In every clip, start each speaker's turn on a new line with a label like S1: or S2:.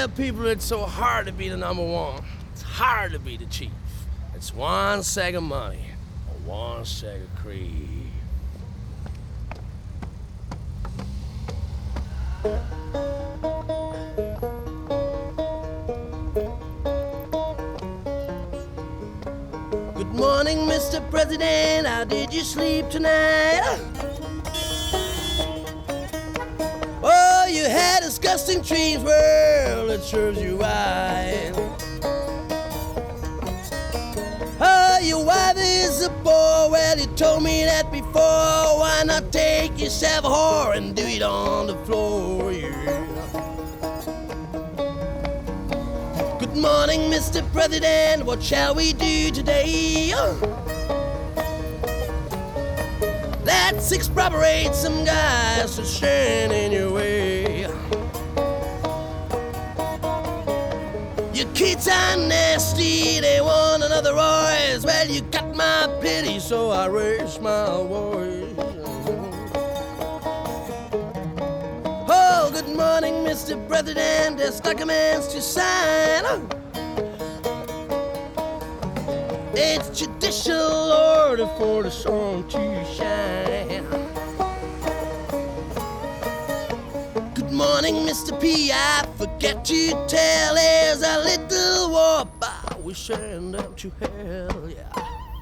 S1: tell people it's so hard to be the number one. It's hard to be the chief. It's one sack of money or one sack of cream. Good morning, Mr. President. How did you sleep tonight? Oh, you had disgusting dreams. Well, it serves you right. Oh, your wife is a bore. Well, you told me that before. Why not take yourself a whore and do it on the floor? Yeah. Good morning, Mr. President. What shall we do today? Let's expropriate some guys to stand in your way. Your kids are nasty, they want another voice. Well, you got my pity, so I raise my voice. Oh, good morning, Mr. President. There's documents to sign. It's judicial order for the sun to shine. Good morning, Mr. P. I forget to tell, there's a little warp. I wish I end up to hell, yeah.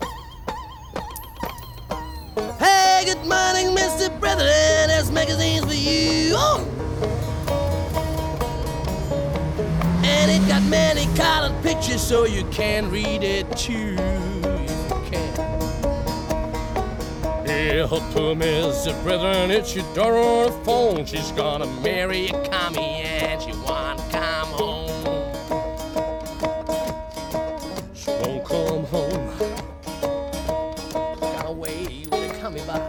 S1: Hey, good morning, Mr. President. There's magazines for you. And it got many colored pictures so you can read it too. You can. Yeah, to Mr. President, it's your daughter on the phone. She's gonna marry a commie and she won't come home. She won't come home. Got away with a commie by.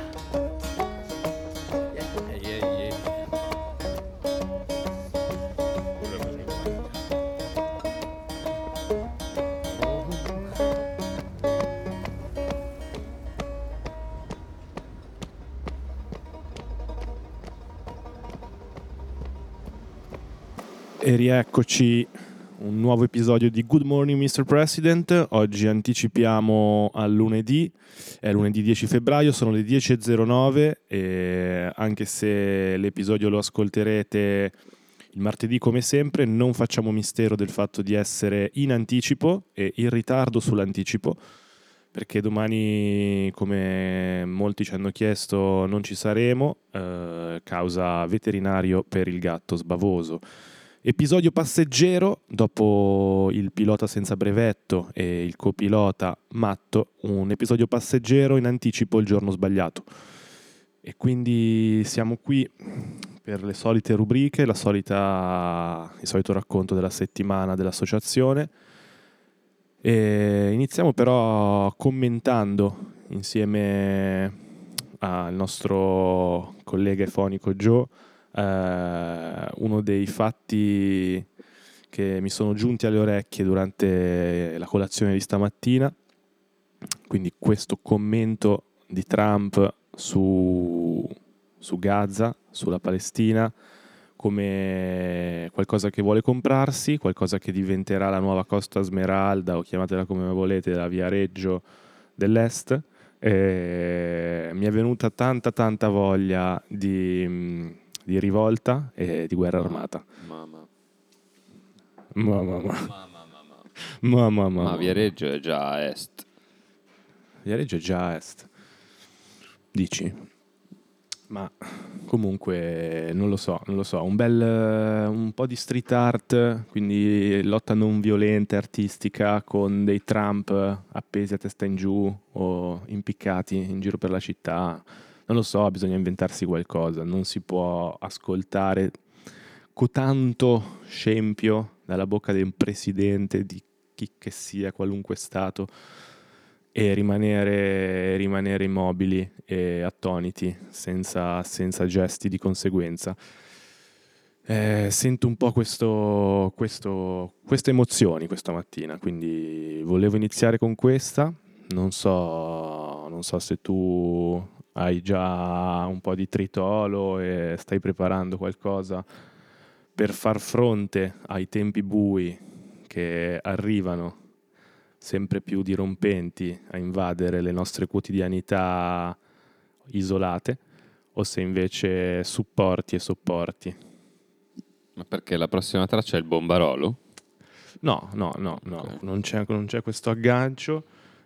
S2: E rieccoci, un nuovo episodio di Good Morning Mr. President. Oggi anticipiamo al lunedì, è lunedì 10 febbraio, sono le 10.09 e anche se l'episodio lo ascolterete il martedì come sempre, non facciamo mistero del fatto di essere in anticipo e in ritardo sull'anticipo, perché domani, come molti ci hanno chiesto, non ci saremo, causa veterinario per il gatto sbavoso. Episodio passeggero, dopo il pilota senza brevetto e il copilota matto, un episodio passeggero in anticipo il giorno sbagliato. E quindi siamo qui per le solite rubriche, il solito racconto della settimana dell'associazione. E iniziamo però commentando insieme al nostro collega fonico Joe uno dei fatti che mi sono giunti alle orecchie durante la colazione di stamattina, quindi questo commento di Trump su Gaza, sulla Palestina, come qualcosa che vuole comprarsi, qualcosa che diventerà la nuova Costa Smeralda, o chiamatela come volete, la via Reggio dell'Est. Mi è venuta tanta voglia di rivolta e di guerra armata.
S3: Ma Viareggio è già a est.
S2: Viareggio è già a est. Dici? Ma comunque non lo so. Un po' di street art, quindi lotta non violenta, artistica, con dei Trump appesi a testa in giù o impiccati in giro per la città. Non lo so, bisogna inventarsi qualcosa, non si può ascoltare tanto scempio dalla bocca di un presidente, di chi che sia, qualunque stato, e rimanere immobili e attoniti, senza gesti di conseguenza. Sento un po' queste emozioni questa mattina, quindi volevo iniziare con questa. Non so se tu hai già un po' di tritolo e stai preparando qualcosa per far fronte ai tempi bui che arrivano sempre più dirompenti a invadere le nostre quotidianità isolate, o se invece supporti e sopporti.
S3: Ma perché la prossima traccia è il Bombarolo?
S2: No,
S3: Ok.
S2: non c'è questo aggancio.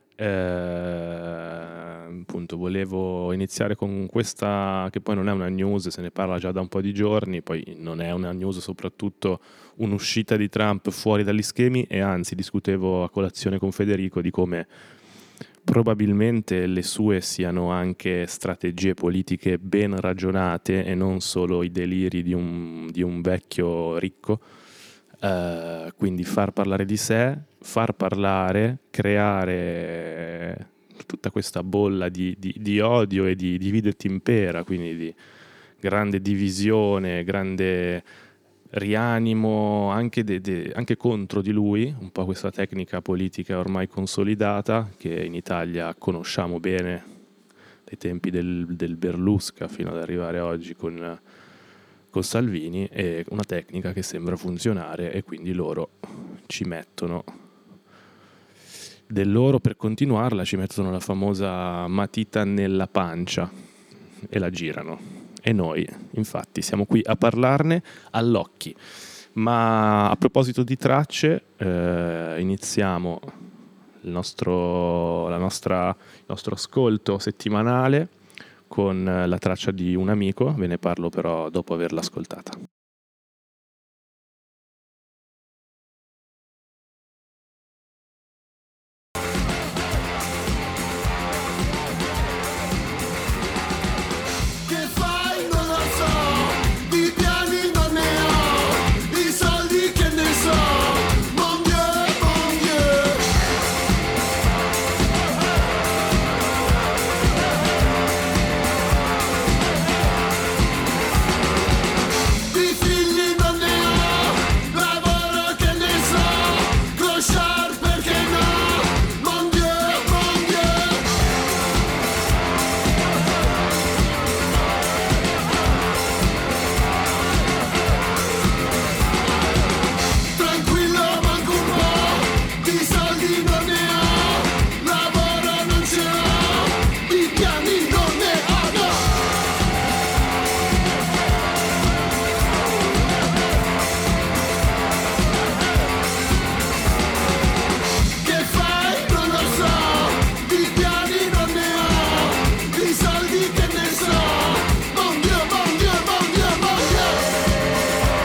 S2: Appunto, volevo iniziare con questa, che poi non è una news, se ne parla già da un po' di giorni, poi non è una news, soprattutto un'uscita di Trump fuori dagli schemi, e anzi discutevo a colazione con Federico di come probabilmente le sue siano anche strategie politiche ben ragionate e non solo i deliri di un vecchio ricco. Quindi far parlare di sé, far parlare, creare tutta questa bolla di odio e di divide et impera, quindi di grande divisione, grande rianimo anche, anche contro di lui, un po' questa tecnica politica ormai consolidata che in Italia conosciamo bene dai tempi del Berlusca fino ad arrivare oggi con Salvini, è una tecnica che sembra funzionare e quindi loro ci mettono del loro per continuarla, ci mettono la famosa matita nella pancia e la girano. E noi, infatti, siamo qui a parlarne all'occhi. Ma a proposito di tracce, iniziamo il nostro ascolto settimanale con la traccia di un amico, ve ne parlo però dopo averla ascoltata.
S1: Che fai? Non lo so, di piani non ne ho, di soldi che ne so, mon Dieu, mon Dieu. Di figli non ne ho, lavoro che ne so, clochard perché no, mon Dieu, mon Dieu. Tranquillo manco un po', di soldi non ne ho, lavoro non ce l'ho, di piani non ne ho, no. Che fai? Non lo so, di piani non ne ho, di soldi che ne so, mon Dieu, mon Dieu, mon Dieu, mon Dieu.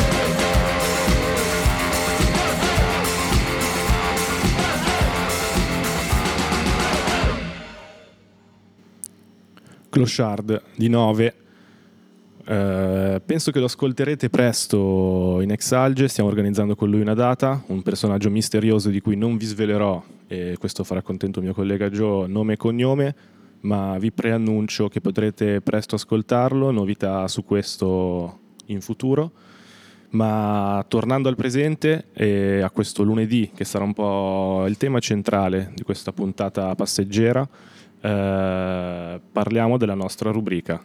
S2: Clochard di 9. Penso che lo ascolterete presto in Exalge. Stiamo organizzando con lui una data, un personaggio misterioso di cui non vi svelerò, e questo farà contento mio collega Joe, nome e cognome, ma vi preannuncio che potrete presto ascoltarlo, novità su questo in futuro. Ma tornando al presente e a questo lunedì, che sarà un po' il tema centrale di questa puntata passeggera, parliamo della nostra rubrica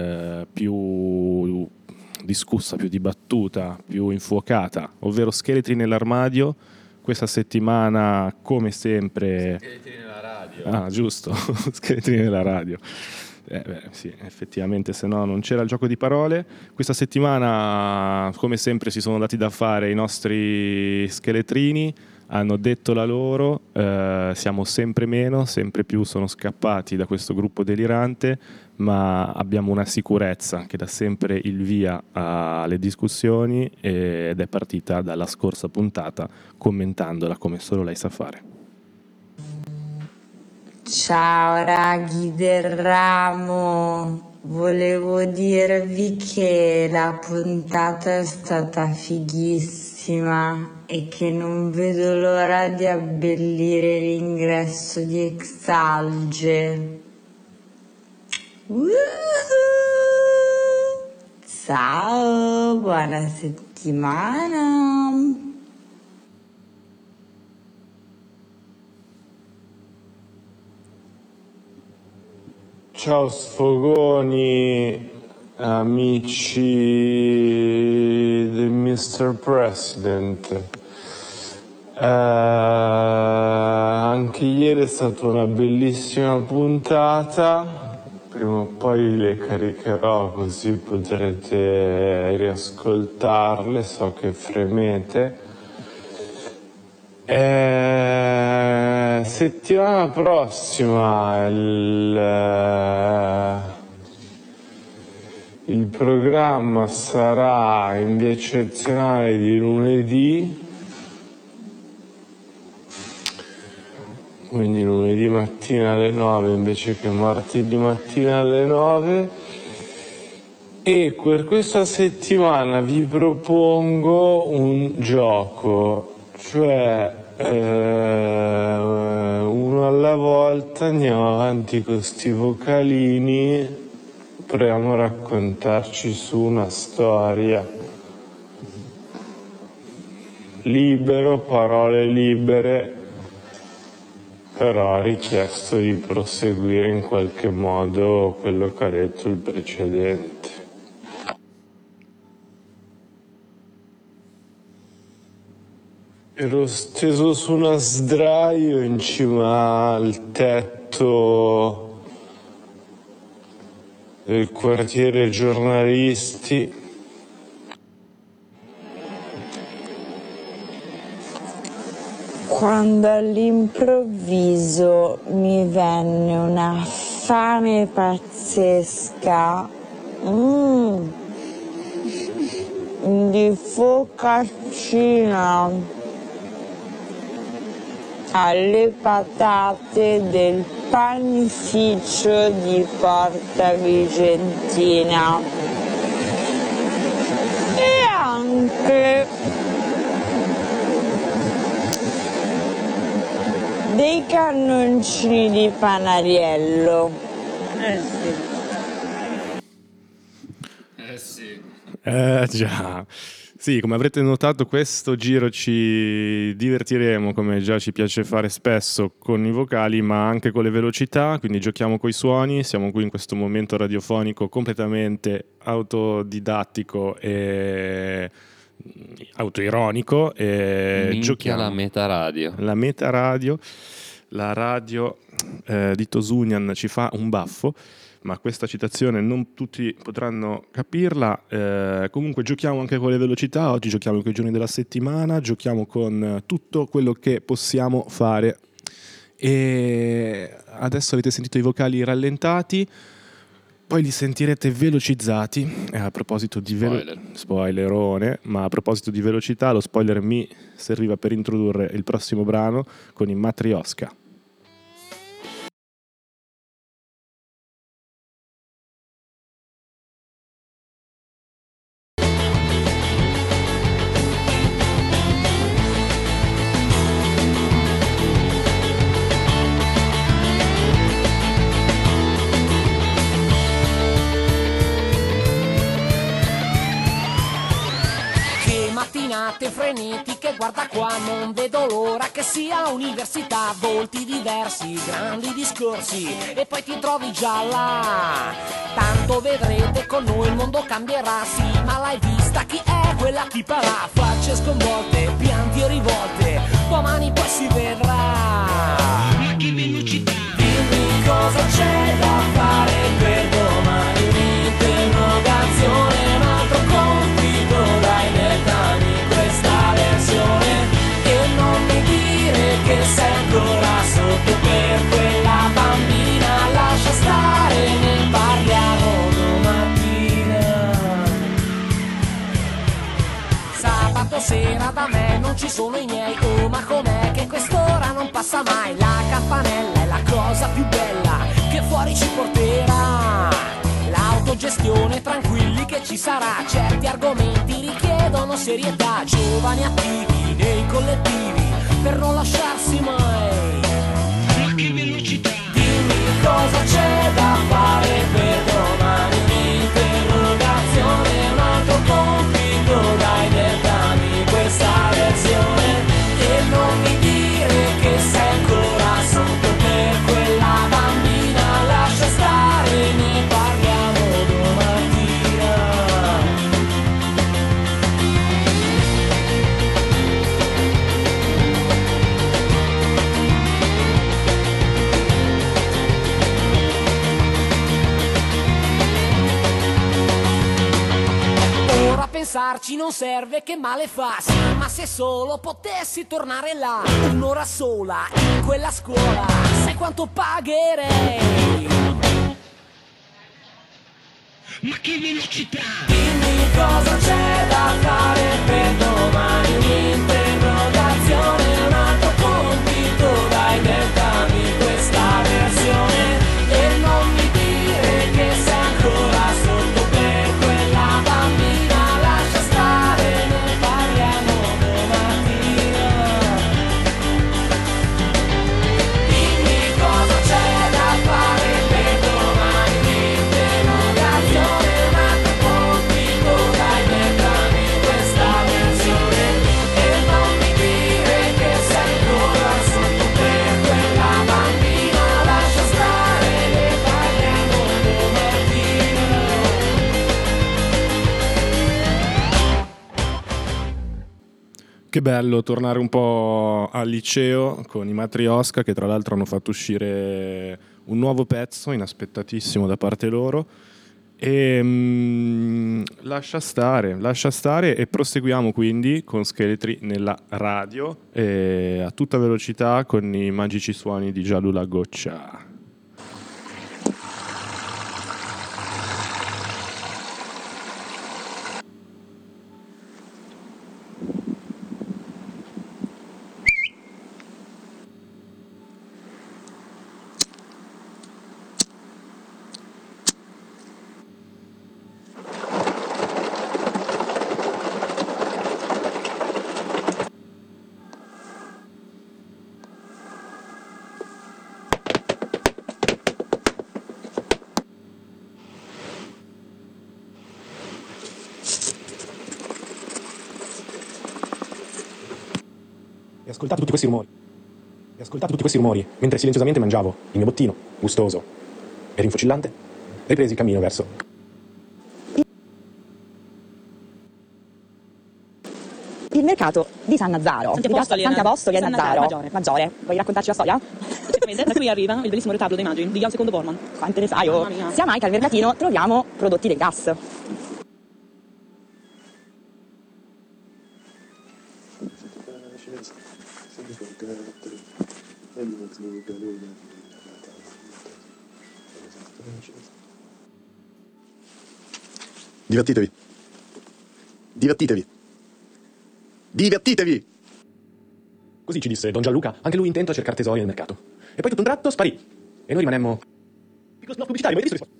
S2: più discussa, più dibattuta, più infuocata, ovvero Scheletri nell'armadio. Questa settimana, come sempre...
S3: Scheletri nella radio.
S2: Ah, giusto, Scheletri nella radio. Sì, effettivamente, se no non c'era il gioco di parole. Questa settimana, come sempre, si sono dati da fare i nostri scheletrini, hanno detto la loro, siamo sempre meno, sempre più sono scappati da questo gruppo delirante, ma abbiamo una sicurezza che dà sempre il via alle discussioni ed è partita dalla scorsa puntata commentandola come solo lei sa fare.
S4: Ciao raghi del ramo, volevo dirvi che la puntata è stata fighissima e che non vedo l'ora di abbellire l'ingresso di Exalge. Woohoo! Ciao, buona settimana!
S5: Ciao sfogoni, amici del Mr. President. Anche ieri è stata una bellissima puntata, prima o poi le caricherò così potrete riascoltarle, so che fremete. Settimana prossima il programma sarà in via eccezionale di lunedì, quindi lunedì mattina alle 9 invece che martedì mattina alle 9, e per questa settimana vi propongo un gioco, cioè uno alla volta andiamo avanti con sti vocalini, proviamo a raccontarci su una storia. Libero, parole libere, però ha richiesto di proseguire in qualche modo quello che ha detto il precedente. Ero steso su una sdraio in cima al tetto del quartiere giornalisti.
S4: Quando all'improvviso mi venne una fame pazzesca di focaccina alle patate del panificio di Porta Vicentina e anche dei cannoncini di Panariello.
S2: Già. Sì, come avrete notato, questo giro ci divertiremo, come già ci piace fare spesso, con i vocali, ma anche con le velocità, quindi giochiamo coi suoni. Siamo qui in questo momento radiofonico completamente autodidattico e autoironico, e
S3: Minchia,
S2: giochiamo
S3: la metaradio.
S2: La radio di Tosunian ci fa un baffo, ma questa citazione non tutti potranno capirla. Comunque giochiamo anche con le velocità. Oggi giochiamo con i giorni della settimana, giochiamo con tutto quello che possiamo fare. E adesso avete sentito i vocali rallentati, poi li sentirete velocizzati. A proposito di spoilerone, ma a proposito di velocità, lo spoiler mi serviva per introdurre il prossimo brano con i Matrioska.
S6: Frenetiche, guarda qua, non vedo l'ora che sia università, volti diversi, grandi discorsi e poi ti trovi già là. Tanto vedrete, con noi il mondo cambierà, sì, ma l'hai vista chi è quella tipa là? Facce sconvolte, pianti e rivolte, domani poi si vedrà. Ma che velocità! Dimmi cosa c'è da fare per domani, un'interrogazione, un altro compito, dai dettami questa versione e non mi dire che sei ancora sotto per quella bambina, lascia stare, ne parliamo domattina. Sabato sera da me non ci sono i miei, oh ma com'è che quest'ora non passa mai, la campanella è la cosa più bella che fuori ci porterà. L'autogestione, tranquilli che ci sarà, certi argomenti richiedono serietà, giovani attivi nei collettivi per non lasciarsi mai. Ma che velocità! Dimmi cosa c'è da fare per domani, un'interrogazione, un altro compito, dai dettami questa versione e non mi dire che sei ancora sotto per quella bambina, lascia stare, ne parliamo domattina. chi non serve che male fa. Sì, ma se solo potessi tornare là, un'ora sola in quella scuola, sai quanto pagherei? Ma che velocità! Dimmi cosa c'è da fare per domani, un'interrogazione, un altro compito, dai dettami questa versione e non mi dire che sei ancora sotto per quella bambina, lascia stare, ne parliamo domattina. Dimmi cosa c'è da fare per domani, un'interrogazione, un altro compito, dai dettami questa versione e non mi dire che sei ancora sotto per quella bambina, lascia stare, ne parliamo domattina.
S2: Che bello tornare un po' al liceo con i Matrioska, che tra l'altro hanno fatto uscire un nuovo pezzo inaspettatissimo da parte loro. E lascia stare e proseguiamo quindi con Scheletri nella radio a tutta velocità con i magici suoni di Giallo la Goccia.
S7: E ascoltate tutti questi rumori, mentre silenziosamente mangiavo il mio bottino, gustoso e rinfocillante, ripresi il cammino verso
S8: il mercato di San Nazaro. Santi Apostoli e Nazaro. Maggiore. Vuoi raccontarci la storia?
S9: Da qui arriva il bellissimo retablo dei Magi di Jan II Bormann.
S8: Quante ne sai? Oh. Sia mai che al mercatino troviamo prodotti del gas.
S1: Divertitevi. Divertitevi. Divertitevi!
S7: Così ci disse Don Gianluca, anche lui intento a cercare tesori nel mercato. E poi tutto un tratto sparì. E noi rimanemmo... pubblicitario, ma hai visto?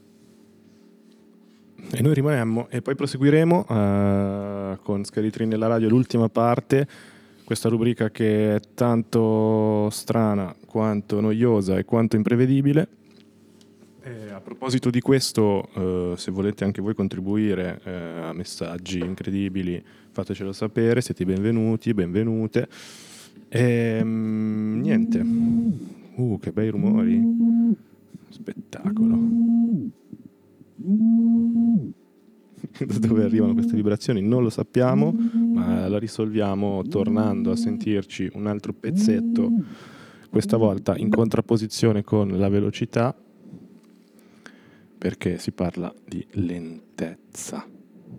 S2: E noi rimanemmo e poi proseguiremo con Scheletri nella radio, l'ultima parte, questa rubrica che è tanto strana quanto noiosa e quanto imprevedibile. E a proposito di questo, se volete anche voi contribuire a messaggi incredibili, fatecelo sapere, siete benvenuti, benvenute. E niente, che bei rumori, spettacolo. Da dove arrivano queste vibrazioni non lo sappiamo, ma la risolviamo tornando a sentirci un altro pezzetto, questa volta in contrapposizione con la velocità, perché si parla di lentezza.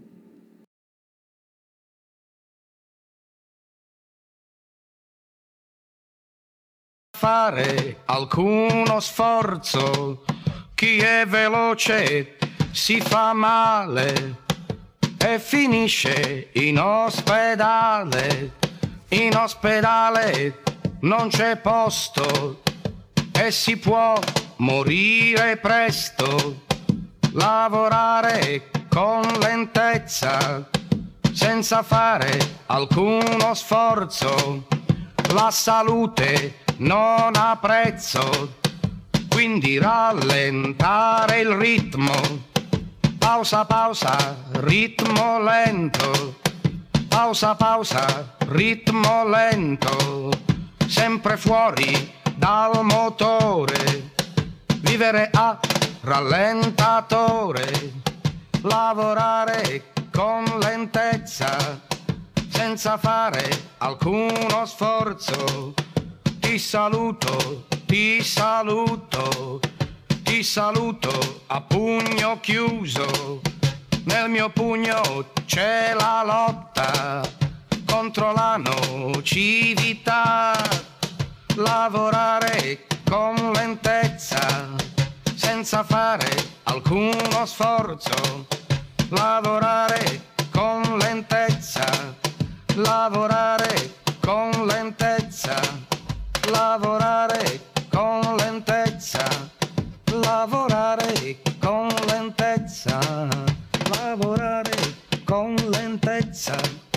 S10: Fare alcuno sforzo, chi è veloce si fa male e finisce in ospedale. In ospedale non c'è posto e si può morire presto. Lavorare con lentezza senza fare alcuno sforzo, la salute non ha prezzo, quindi rallentare il ritmo, pausa pausa, ritmo lento, pausa pausa, ritmo lento, sempre fuori dal motore, vivere a rallentatore, lavorare con lentezza senza fare alcuno sforzo. Ti saluto, ti saluto, ti saluto a pugno chiuso. nel mio pugno c'è la lotta contro la nocività. Lavorare con lentezza, senza fare alcuno sforzo. Lavorare con lentezza, lavorare con lentezza, lavorare con lentezza, lavorare con lentezza, lavorare con lentezza.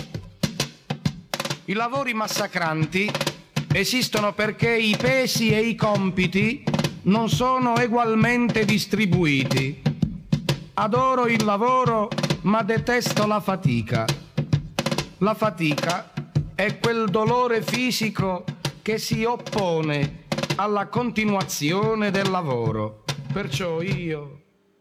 S10: I lavori massacranti esistono perché i pesi e i compiti non sono egualmente distribuiti. Adoro il lavoro, ma detesto la fatica. La fatica è quel dolore fisico che si oppone alla continuazione del lavoro. Perciò io,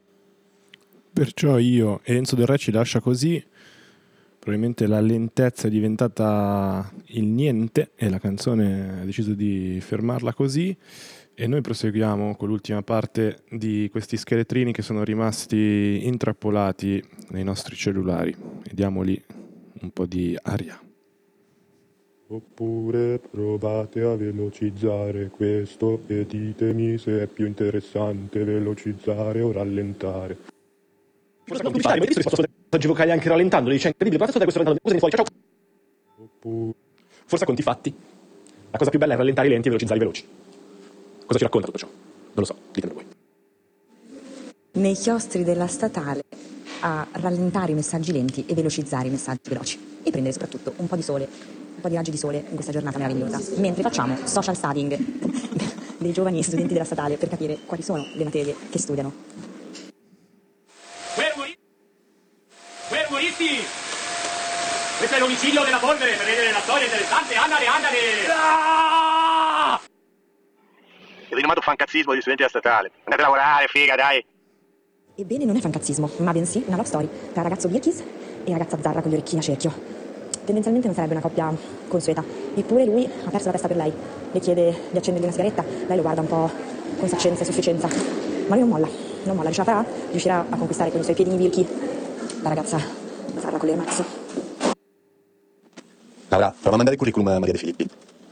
S2: Enzo Del Re ci lascia così. Probabilmente la lentezza è diventata il niente e la canzone ha deciso di fermarla così. E noi proseguiamo con l'ultima parte di questi scheletrini che sono rimasti intrappolati nei nostri cellulari. E diamogli un po' di aria.
S11: Oppure provate a velocizzare questo e ditemi se è più interessante velocizzare o rallentare.
S7: Forse ma hai visto che posso messaggi vocali anche rallentando? Dice incredibile, guarda questo rallentando, cosa ne fuori? Ciao ciao. Forse a conti fatti. La cosa più bella è rallentare i lenti e velocizzare i veloci. Cosa ci racconta tutto ciò? Non lo so, ditemi voi.
S8: Nei chiostri della statale a rallentare i messaggi lenti e velocizzare i messaggi veloci e prendere soprattutto un po' di sole, un po' di raggi di sole in questa giornata meravigliosa, mentre facciamo social studying dei giovani studenti della statale per capire quali sono le materie che studiano.
S12: Fermoristi! Questo è l'omicidio della polvere, per vedere la storia interessante, andare! Ah!
S13: Il rinomato fancazzismo degli studenti della statale. Andate a lavorare, figa, dai!
S8: Ebbene, non è fancazzismo, ma bensì una love story tra ragazzo Birkis e ragazza Zarra con gli orecchini a cerchio. Tendenzialmente non sarebbe una coppia consueta, eppure lui ha perso la testa per lei. Le chiede di accendergli una sigaretta, lei lo guarda un po' con saccenza e sufficienza. Ma lui non molla, ce la farà, riuscirà a conquistare con i suoi piedini Birki la ragazza Zarra con l'ermazzo.
S7: Laura, prova a mandare il curriculum a Maria De Filippi.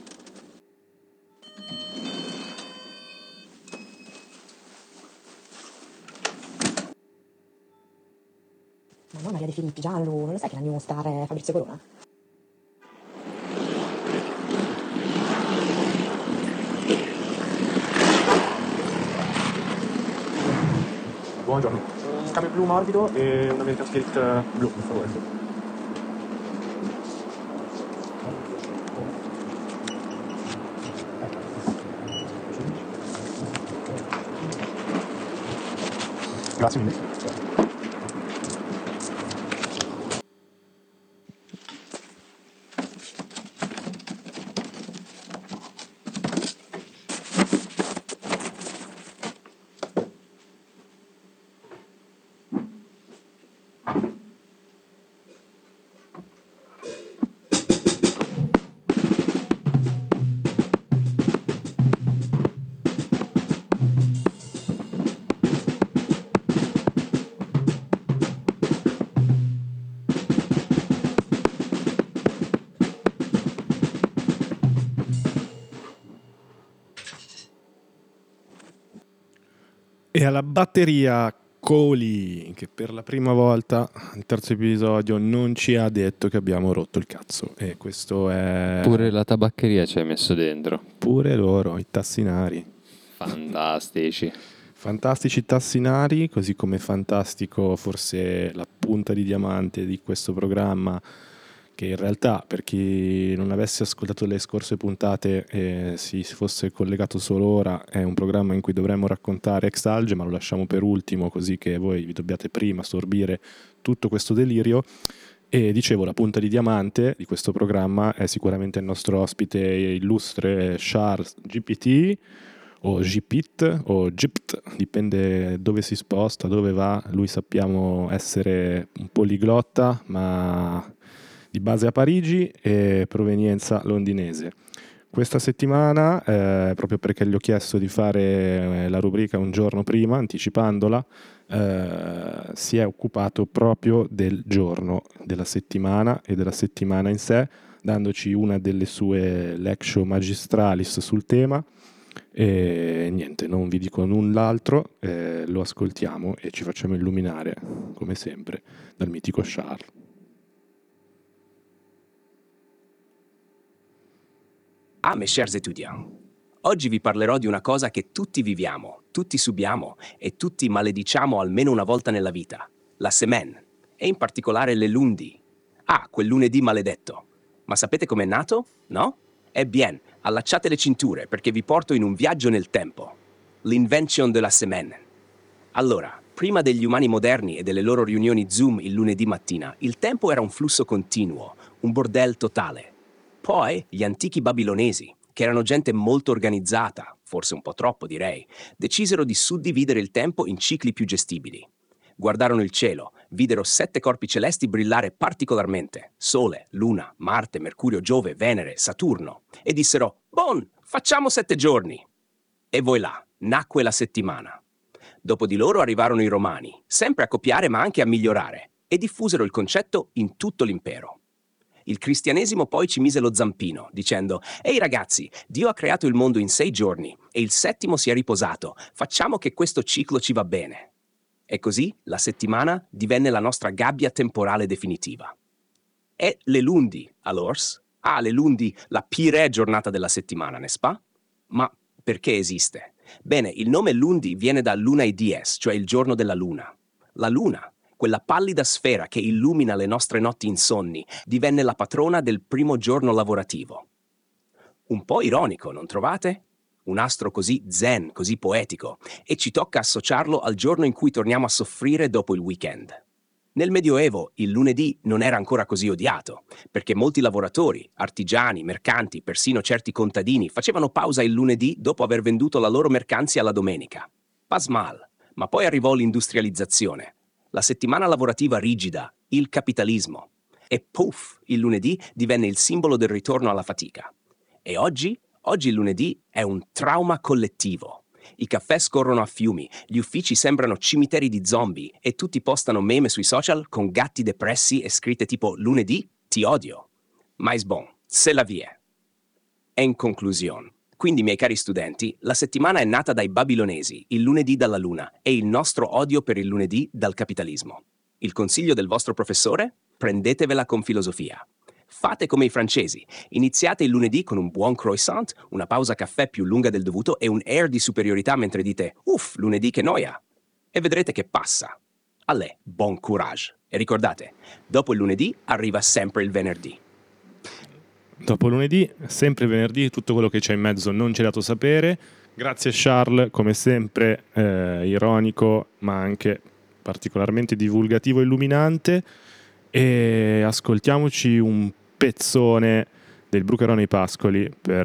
S8: Ma no, Maria De Filippi, Giallo, non lo sai che la new star è Fabrizio Corona?
S7: Buongiorno. Scambio blu morbido e un American Spirit blu, per favore. Grazie mille.
S2: E alla batteria Coli, che per la prima volta al terzo episodio non ci ha detto che abbiamo rotto il cazzo. E questo è...
S3: Pure la tabaccheria ci hai messo dentro.
S2: Pure loro, i tassinari.
S3: Fantastici.
S2: Fantastici tassinari, così come fantastico forse la punta di diamante di questo programma, che in realtà, per chi non avesse ascoltato le scorse puntate e si fosse collegato solo ora, è un programma in cui dovremmo raccontare Exalge, ma lo lasciamo per ultimo, così che voi vi dobbiate prima assorbire tutto questo delirio. E dicevo, la punta di diamante di questo programma è sicuramente il nostro ospite illustre Charles GPT, o GPIT o GIPT, dipende dove si sposta, dove va. Lui sappiamo essere un poliglotta, ma di base a Parigi e provenienza londinese. Questa settimana, proprio perché gli ho chiesto di fare la rubrica un giorno prima, anticipandola, si è occupato proprio del giorno, della settimana e della settimana in sé, dandoci una delle sue lectio magistralis sul tema. E niente, non vi dico null'altro, lo ascoltiamo e ci facciamo illuminare, come sempre, dal mitico Charles.
S14: Ah, mes chers étudiants, oggi vi parlerò di una cosa che tutti viviamo, tutti subiamo e tutti malediciamo almeno una volta nella vita, la semaine, e in particolare le lundi. Ah, quel lunedì maledetto. Ma sapete com'è nato? No? Bien, allacciate le cinture perché vi porto in un viaggio nel tempo. L'invention de la semaine. Allora, prima degli umani moderni e delle loro riunioni Zoom il lunedì mattina, il tempo era un flusso continuo, un bordel totale. Poi gli antichi babilonesi, che erano gente molto organizzata, forse un po' troppo direi, decisero di suddividere il tempo in cicli più gestibili. Guardarono il cielo, videro 7 corpi celesti brillare particolarmente, Sole, Luna, Marte, Mercurio, Giove, Venere, Saturno, e dissero, bon, facciamo 7 giorni. E voilà, nacque la settimana. Dopo di loro arrivarono i Romani, sempre a copiare ma anche a migliorare, e diffusero il concetto in tutto l'impero. Il cristianesimo poi ci mise lo zampino, dicendo, ehi ragazzi, Dio ha creato il mondo in 6 giorni, e il 7° si è riposato, facciamo che questo ciclo ci va bene. E così la settimana divenne la nostra gabbia temporale definitiva. E le lundi, allors? Ah, le lundi, la pire giornata della settimana, n'est-ce pas? Ma perché esiste? Bene, il nome lundi viene da Lunae dies, cioè il giorno della luna. La luna, quella pallida sfera che illumina le nostre notti insonni, divenne la patrona del primo giorno lavorativo. Un po' ironico, non trovate? Un astro così zen, così poetico, e ci tocca associarlo al giorno in cui torniamo a soffrire dopo il weekend. Nel Medioevo il lunedì non era ancora così odiato, perché molti lavoratori, artigiani, mercanti, persino certi contadini facevano pausa il lunedì dopo aver venduto la loro mercanzia la domenica. Pas mal, ma poi arrivò l'industrializzazione, la settimana lavorativa rigida, il capitalismo, e puff, il lunedì divenne il simbolo del ritorno alla fatica. E oggi il lunedì è un trauma collettivo. I caffè scorrono a fiumi, gli uffici sembrano cimiteri di zombie e tutti postano meme sui social con gatti depressi e scritte tipo lunedì ti odio. Mais bon, c'est la vie. E in conclusione, quindi miei cari studenti, la settimana è nata dai babilonesi, il lunedì dalla luna e il nostro odio per il lunedì dal capitalismo. Il consiglio del vostro professore? Prendetevela con filosofia. Fate come i francesi, iniziate il lunedì con un buon croissant, una pausa caffè più lunga del dovuto e un air di superiorità mentre dite «Uff, lunedì che noia!» e vedrete che passa. Allez, bon courage! E ricordate, dopo il lunedì arriva sempre il venerdì.
S2: Dopo lunedì, sempre venerdì, tutto quello che c'è in mezzo non ci è dato sapere. Grazie Charles, come sempre ironico ma anche particolarmente divulgativo e illuminante. E ascoltiamoci un pezzone del Brucherone ai Pascoli per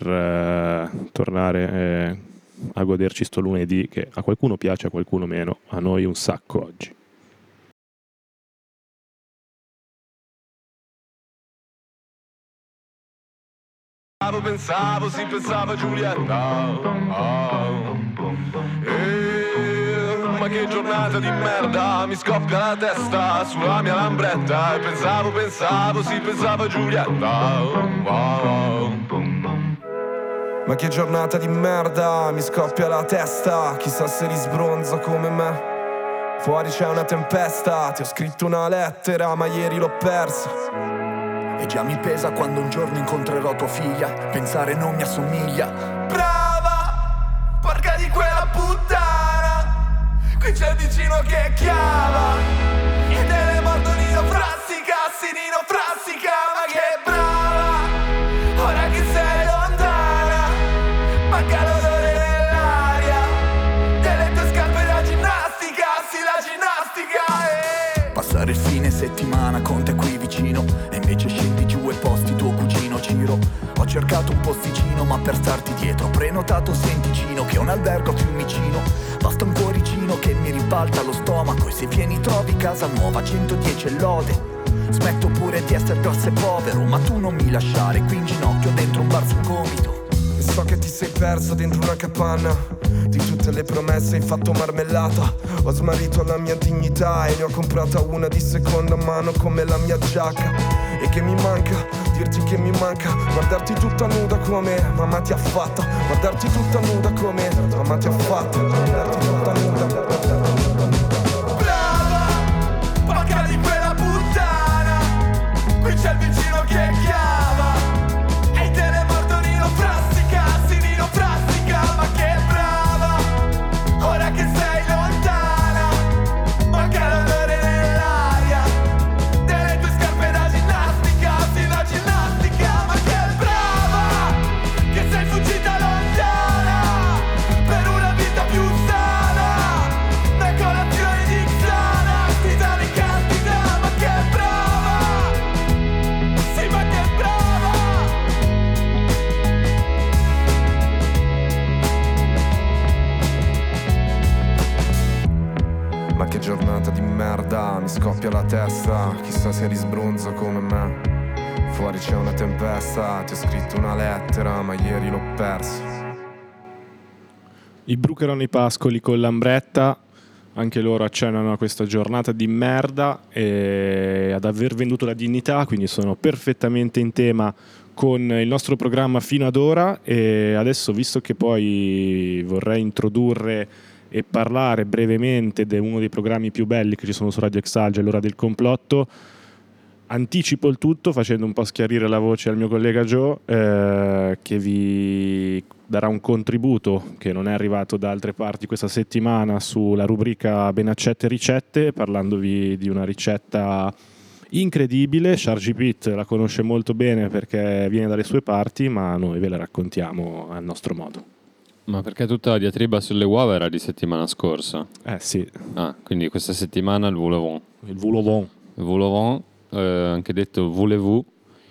S2: tornare a goderci sto lunedì che a qualcuno piace, a qualcuno meno, a noi un sacco oggi.
S15: Pensavo, si pensava Giulietta, ma che giornata di merda, mi scoppia la testa sulla mia lambretta. E pensavo, si pensava Giulietta,
S16: ma che giornata di merda, mi scoppia la testa, chissà se risbronzo come me. Fuori c'è una tempesta, ti ho scritto una lettera ma ieri l'ho persa.
S17: E già mi pesa quando un giorno incontrerò tua figlia, pensare non mi assomiglia. Brava, porca di quella puttana, qui c'è il vicino che chiama e te ne mordo Nino Frassica, sì Nino Frassica. Ma che brava, ora che sei lontana, manca l'odore nell'aria delle tue scarpe da ginnastica, sì la ginnastica. Passare il fine settimana con te qui vicino e invece scendi giù e posti tuo cugino Ciro. Ho cercato un posticino ma per starti dietro ho prenotato Senticino che è un albergo a Fiumicino. Basta un cuoricino che mi ribalta lo stomaco e se vieni trovi casa nuova 110 e lode. Smetto pure di essere grosso e povero ma tu non mi lasciare qui in ginocchio dentro un bar sul gomito.
S16: so che ti sei persa dentro una capanna. Di tutte le promesse hai fatto marmellata. Ho smarrito la mia dignità e ne ho comprata una di seconda mano come la mia giacca. E che mi manca, dirti che mi manca, guardarti tutta nuda come mamma ti ha fatta. Guardarti tutta nuda come mamma ti ha fatta. Guardarti tutta nuda.
S17: Brava, porca di quella puttana. Qui c'è il vicino che chiama. E il telemortonino frastica, Sinino frastica. Ma che brava, ora che sei lontana. Manca l'odore nell'aria delle tue scarpe da ginnastica, sì da ginnastica. Ma che brava, che sei fuggita lontana per una vita più sana. Da colazione di Xanax, Titanic candida. Ma che brava, sì ma che brava.
S16: Ma che giornata di merda, mi scoppia la testa. Chissà se risbronzo come me. Fuori c'è una tempesta, ti ho scritto una lettera ma ieri l'ho persa.
S2: I Brucheroni Pascoli con Lambretta, anche loro accennano a questa giornata di merda e ad aver venduto la dignità, quindi sono perfettamente in tema con il nostro programma fino ad ora. E adesso, visto che poi vorrei introdurre e parlare brevemente di uno dei programmi più belli che ci sono su Radio Exalgia, l'ora del complotto, anticipo il tutto facendo un po' schiarire la voce al mio collega Joe, che vi darà un contributo che non è arrivato da altre parti questa settimana sulla rubrica Benaccette Ricette, parlandovi di una ricetta incredibile. Shargy Pit la conosce molto bene perché viene dalle sue parti, ma noi ve la raccontiamo al nostro modo.
S3: Ma perché tutta la diatriba sulle uova era di settimana scorsa?
S2: Sì.
S3: Ah, quindi questa settimana il voulevant.
S2: Il voulevant.
S3: Il voulevant, anche detto voulez-vous,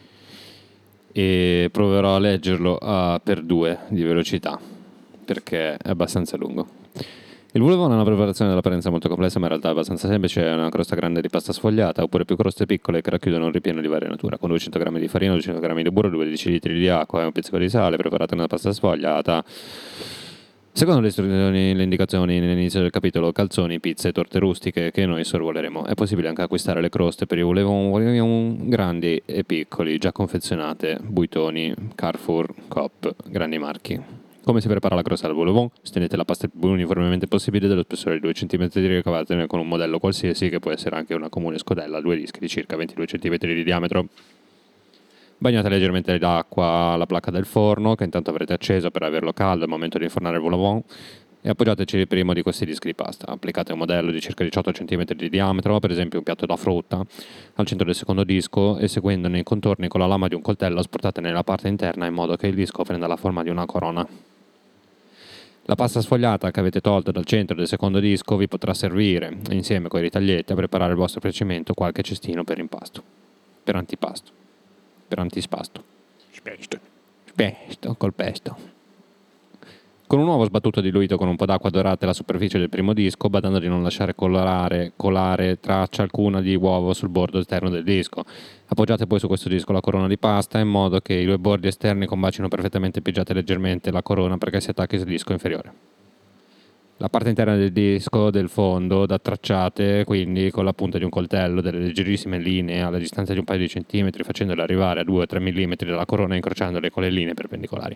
S3: e proverò a leggerlo per 2 di velocità, perché è abbastanza lungo. Il voulevant è una preparazione dell'apparenza molto complessa, ma in realtà è abbastanza semplice. È una crosta grande di pasta sfogliata, oppure più croste piccole che racchiudono un ripieno di varia natura, con 200 g di farina, 200 g di burro, 2 decilitri di acqua e un pizzico di sale, preparato nella pasta sfogliata. Secondo le istruzioni, le indicazioni all'inizio del capitolo, calzoni, pizze e torte rustiche che noi sorvoleremo. È possibile anche acquistare le croste per i voulevant grandi e piccoli, già confezionate, Buitoni, Carrefour, Coop, grandi marchi. Come si prepara la crosta al voulevant? Stendete la pasta il più uniformemente possibile dello spessore di 2 cm di ricavatene con un modello qualsiasi, che può essere anche una comune scodella a 2 dischi di circa 22 cm di diametro. Bagnate leggermente d'acqua la placca del forno, che intanto avrete acceso per averlo caldo al momento di infornare il voulevant, e appoggiateci il primo di questi dischi di pasta. Applicate un modello di circa 18 cm di diametro, per esempio un piatto da frutta, al centro del secondo disco, e seguendone i contorni con la lama di un coltello sportate nella parte interna in modo che il disco prenda la forma di una corona. La pasta sfogliata che avete tolto dal centro del secondo disco vi potrà servire, insieme con i ritaglietti, a preparare il vostro piacimento qualche cestino per impasto, per antipasto, per antispasto. Spesto, col pesto. Con un uovo sbattuto diluito con un po' d'acqua dorate la superficie del primo disco, badando di non lasciare colare traccia alcuna di uovo sul bordo esterno del disco. Appoggiate poi su questo disco la corona di pasta in modo che i 2 bordi esterni combacino perfettamente, pigiate leggermente la corona perché si attacchi sul disco inferiore. La parte interna del disco del fondo da tracciate quindi con la punta di un coltello delle leggerissime linee alla distanza di un paio di centimetri, facendole arrivare a 2 o 3 mm dalla corona e incrociandole con le linee perpendicolari.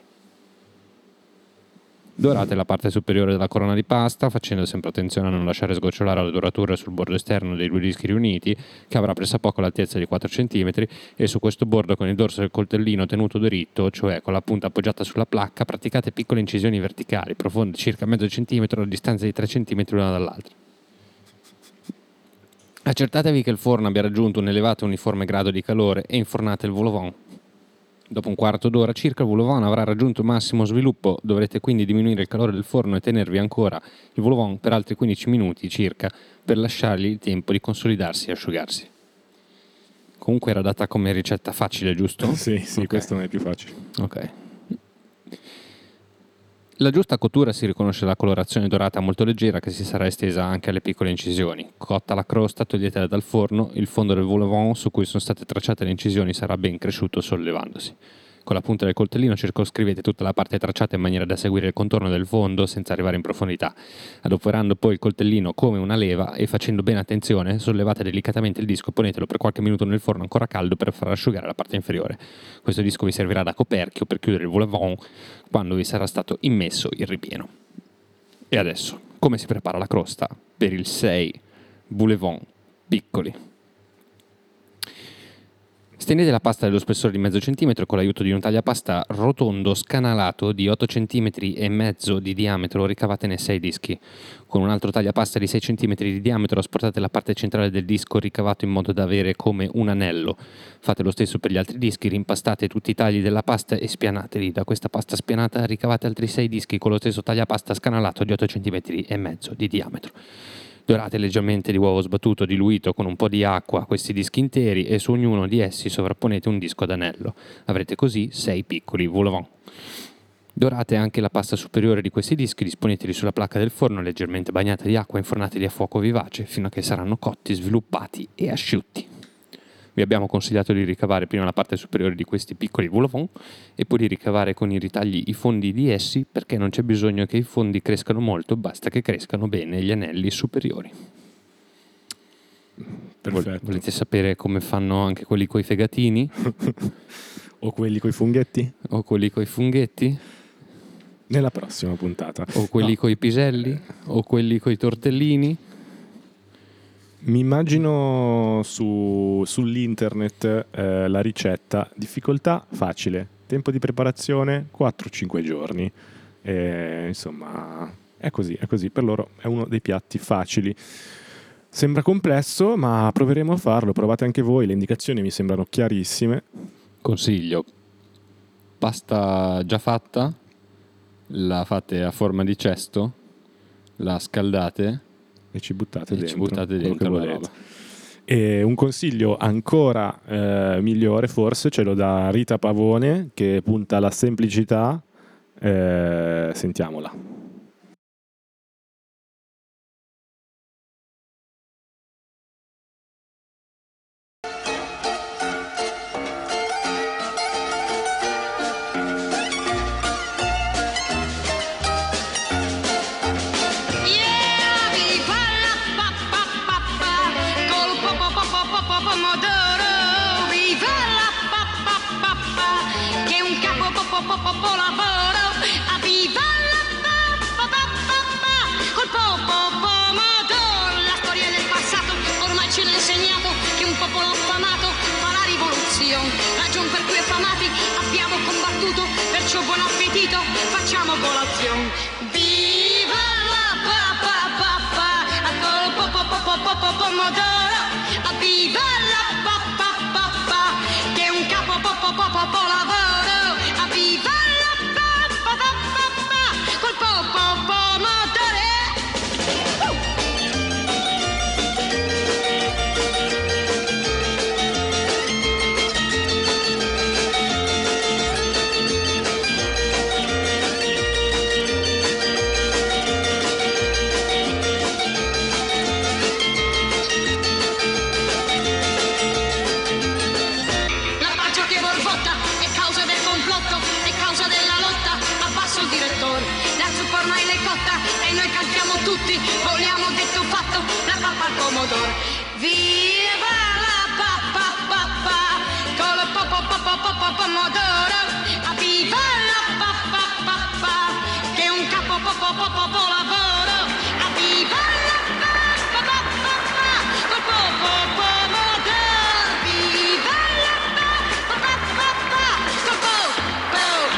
S3: Dorate la parte superiore della corona di pasta, facendo sempre attenzione a non lasciare sgocciolare la doratura sul bordo esterno dei 2 dischi riuniti, che avrà pressappoco l'altezza di 4 cm, e su questo bordo con il dorso del coltellino tenuto dritto, cioè con la punta appoggiata sulla placca, praticate piccole incisioni verticali, profonde circa mezzo centimetro a distanza di 3 cm l'una dall'altra. Accertatevi che il forno abbia raggiunto un elevato e uniforme grado di calore e infornate il voulevant. Dopo un quarto d'ora circa il voulevant avrà raggiunto massimo sviluppo, dovrete quindi diminuire il calore del forno e tenervi ancora il voulevant per altri 15 minuti circa per lasciargli il tempo di consolidarsi e asciugarsi. Comunque era data come ricetta facile, giusto?
S2: Sì,
S3: Okay.
S2: Questo non è più facile.
S3: Ok. La giusta cottura si riconosce dalla colorazione dorata molto leggera che si sarà estesa anche alle piccole incisioni. Cotta la crosta, toglietela dal forno, il fondo del voulevant su cui sono state tracciate le incisioni sarà ben cresciuto sollevandosi. Con la punta del coltellino circoscrivete tutta la parte tracciata in maniera da seguire il contorno del fondo senza arrivare in profondità. Adoperando poi il coltellino come una leva e facendo bene attenzione, sollevate delicatamente il disco e ponetelo per qualche minuto nel forno ancora caldo per far asciugare la parte inferiore. Questo disco vi servirà da coperchio per chiudere il vol-au-vent quando vi sarà stato immesso il ripieno. E adesso, come si prepara la crosta per il 6 vol-au-vent piccoli? Stendete la pasta dello spessore di mezzo centimetro e con l'aiuto di un tagliapasta rotondo scanalato di 8 cm e mezzo di diametro ricavatene 6 dischi. Con un altro tagliapasta di 6 cm di diametro asportate la parte centrale del disco ricavato in modo da avere come un anello. Fate lo stesso per gli altri dischi, rimpastate tutti i tagli della pasta e spianateli. Da questa pasta spianata ricavate altri 6 dischi con lo stesso tagliapasta scanalato di 8 cm e mezzo di diametro. Dorate leggermente di uovo sbattuto diluito con un po' di acqua questi dischi interi e su ognuno di essi sovrapponete un disco ad anello. Avrete così 6 piccoli vol-au-vent. Dorate anche la pasta superiore di questi dischi, disponeteli sulla placca del forno leggermente bagnata di acqua e infornateli a fuoco vivace fino a che saranno cotti, sviluppati e asciutti. Vi abbiamo consigliato di ricavare prima la parte superiore di questi piccoli vol-au-vent e poi di ricavare con i ritagli i fondi di essi, perché non c'è bisogno che i fondi crescano molto, basta che crescano bene gli anelli superiori.
S2: Perfetto.
S3: Volete sapere come fanno anche quelli coi fegatini?
S2: O quelli coi funghetti?
S3: O quelli coi funghetti?
S2: Nella prossima puntata.
S3: O quelli coi piselli? O quelli coi tortellini?
S2: Mi immagino sull'internet la ricetta, difficoltà facile, tempo di preparazione 4-5 giorni. Insomma, è così, per loro è uno dei piatti facili. Sembra complesso, ma proveremo a farlo, provate anche voi, le indicazioni mi sembrano chiarissime.
S3: Consiglio, pasta già fatta, la fate a forma di cesto, la scaldate
S2: e ci buttate dentro
S3: la roba.
S2: E un consiglio ancora migliore forse ce lo dà Rita Pavone, che punta alla semplicità. Sentiamola.
S18: Ragion per cui affamati abbiamo combattuto, perciò buon appetito, facciamo colazione. Viva la papà, col pomodoro, viva la papà, che è un capo lavoro, viva la papà, col pomodoro. E noi cantiamo tutti, vogliamo detto fatto, la pappa al pomodoro. Viva la papà, con lo pomodoro. Viva la papà, che è un capo lavoro. Viva la papà, col pomodoro. Viva la papà, col pomodoro.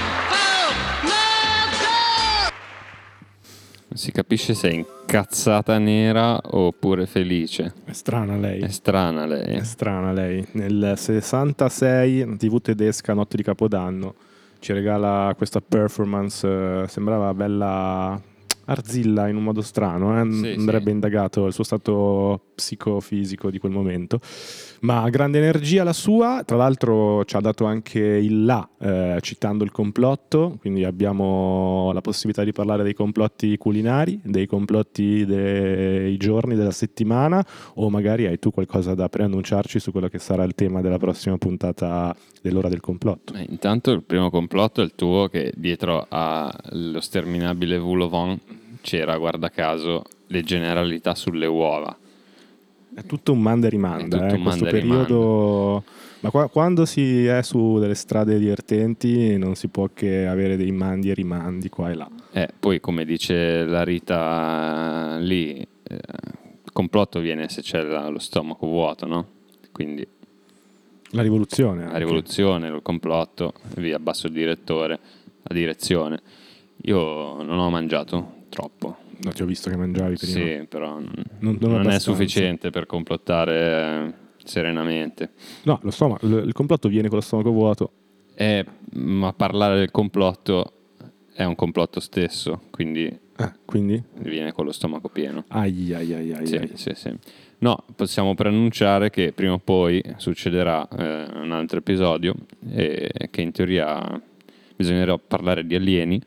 S3: Si capisce se è incazzata nera oppure felice.
S2: È strana lei.
S3: È strana lei.
S2: Nel 66, TV tedesca, notte di Capodanno, ci regala questa performance, sembrava bella arzilla in un modo strano, andrebbe indagato il suo stato psicofisico di quel momento, ma grande energia la sua. Tra l'altro ci ha dato anche il là, citando il complotto, quindi abbiamo la possibilità di parlare dei complotti culinari, dei complotti dei giorni, della settimana, o magari hai tu qualcosa da preannunciarci su quello che sarà il tema della prossima puntata dell'ora del complotto.
S3: Intanto il primo complotto è il tuo, che dietro allo sterminabile Vulovon c'era, guarda caso, le generalità sulle uova.
S2: È tutto un manda e rimanda,
S3: È tutto un
S2: questo
S3: manda e
S2: periodo. Ma quando si è su delle strade divertenti non si può che avere dei mandi e rimandi qua e là.
S3: Poi, come dice la Rita lì, il complotto viene se c'è lo stomaco vuoto, no? Quindi
S2: la rivoluzione.
S3: La rivoluzione, il complotto, via, basso il direttore, la direzione. Io non ho mangiato troppo.
S2: No, ti ho visto che mangiavi prima.
S3: Sì, però
S2: non
S3: è
S2: abbastanza.
S3: sufficiente per complottare serenamente.
S2: No, il complotto viene con lo stomaco vuoto.
S3: Ma parlare del complotto è un complotto stesso, quindi viene con lo stomaco pieno. Sì. No, possiamo preannunciare che prima o poi succederà un altro episodio e che in teoria bisognerà parlare di alieni.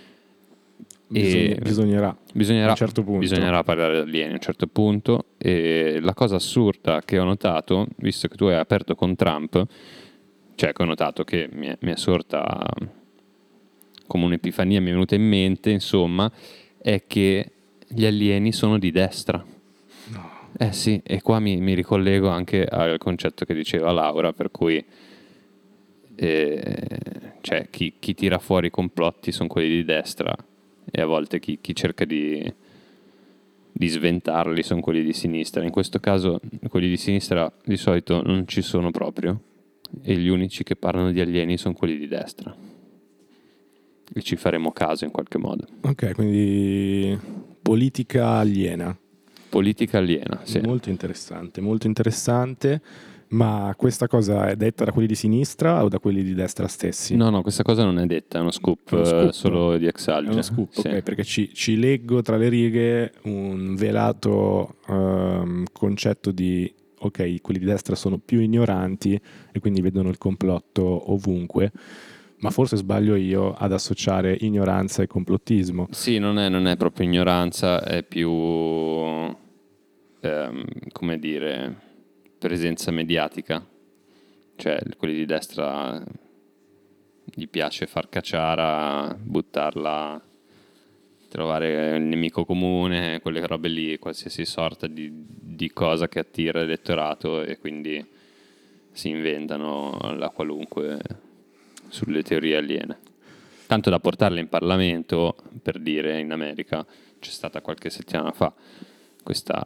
S2: Bisognerà a un certo punto.
S3: Bisognerà parlare di alieni a un certo punto. E la cosa assurda che ho notato, visto che tu hai aperto con Trump, cioè che ho notato che mi è sorta come un'epifania, mi è venuta in mente, insomma, è che gli alieni sono di destra. Sì, e qua mi ricollego anche al concetto che diceva Laura, per cui cioè chi tira fuori i complotti sono quelli di destra, e a volte chi cerca di sventarli sono quelli di sinistra. In questo caso quelli di sinistra di solito non ci sono proprio, e gli unici che parlano di alieni sono quelli di destra, e ci faremo caso in qualche modo.
S2: Ok, quindi politica aliena.
S3: Politica aliena, sì.
S2: Molto interessante. Ma questa cosa è detta da quelli di sinistra o da quelli di destra stessi?
S3: No, questa cosa non è detta, è uno scoop, solo di Exalge.
S2: È uno scoop,
S3: sì.
S2: Ok, perché ci leggo tra le righe un velato concetto di ok, quelli di destra sono più ignoranti e quindi vedono il complotto ovunque. Ma forse sbaglio io ad associare ignoranza e complottismo.
S3: Sì, non è proprio ignoranza, è più come dire, presenza mediatica. Cioè quelli di destra gli piace far cacciara, buttarla, trovare il nemico comune, quelle robe lì, qualsiasi sorta di cosa che attira l'elettorato, e quindi si inventano la qualunque sulle teorie aliene, tanto da portarle in Parlamento. Per dire, in America c'è stata qualche settimana fa questa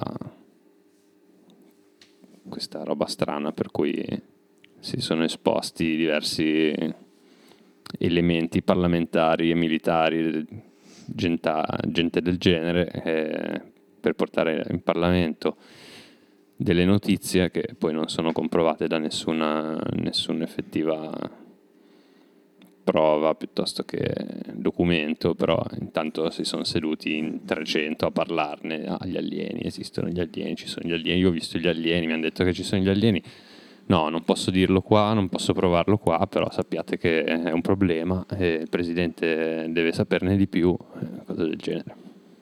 S3: roba strana per cui si sono esposti diversi elementi parlamentari e militari, gente del genere, per portare in Parlamento delle notizie che poi non sono comprovate da nessuna effettiva prova piuttosto che documento, però intanto si sono seduti in 300 a parlarne. Gli alieni, esistono gli alieni, ci sono gli alieni, io ho visto gli alieni, mi hanno detto che ci sono gli alieni. No, non posso dirlo qua, non posso provarlo qua, però sappiate che è un problema e il presidente deve saperne di più, cose del genere.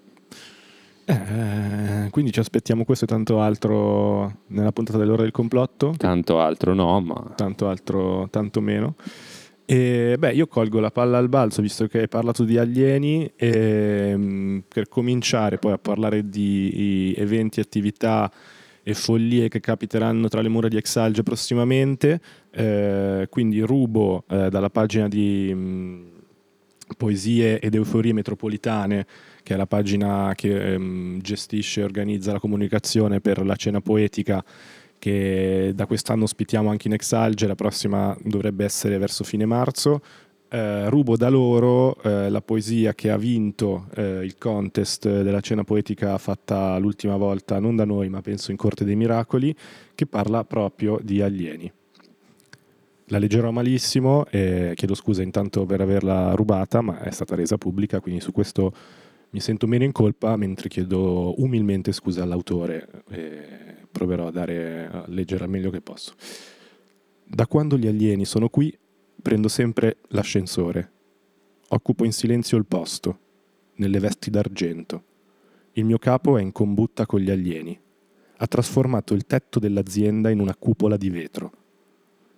S2: Quindi ci aspettiamo questo e tanto altro nella puntata dell'ora del complotto?
S3: Tanto altro no, ma
S2: tanto altro tanto meno. E io colgo la palla al balzo, visto che hai parlato di alieni, per cominciare poi a parlare di eventi, attività e follie che capiteranno tra le mura di Exalge prossimamente. Quindi rubo dalla pagina di Poesie ed Euforie Metropolitane, che è la pagina che gestisce e organizza la comunicazione per la cena poetica, che da quest'anno ospitiamo anche in Exalge, la prossima dovrebbe essere verso fine marzo. Rubo da loro la poesia che ha vinto il contest della cena poetica fatta l'ultima volta, non da noi ma penso in Corte dei Miracoli, che parla proprio di alieni. La leggerò malissimo e chiedo scusa intanto per averla rubata, ma è stata resa pubblica, quindi su questo mi sento meno in colpa, mentre chiedo umilmente scusa all'autore e proverò a leggere al meglio che posso. Da quando gli alieni sono qui, prendo sempre l'ascensore. Occupo in silenzio il posto, nelle vesti d'argento. Il mio capo è in combutta con gli alieni. Ha trasformato il tetto dell'azienda in una cupola di vetro.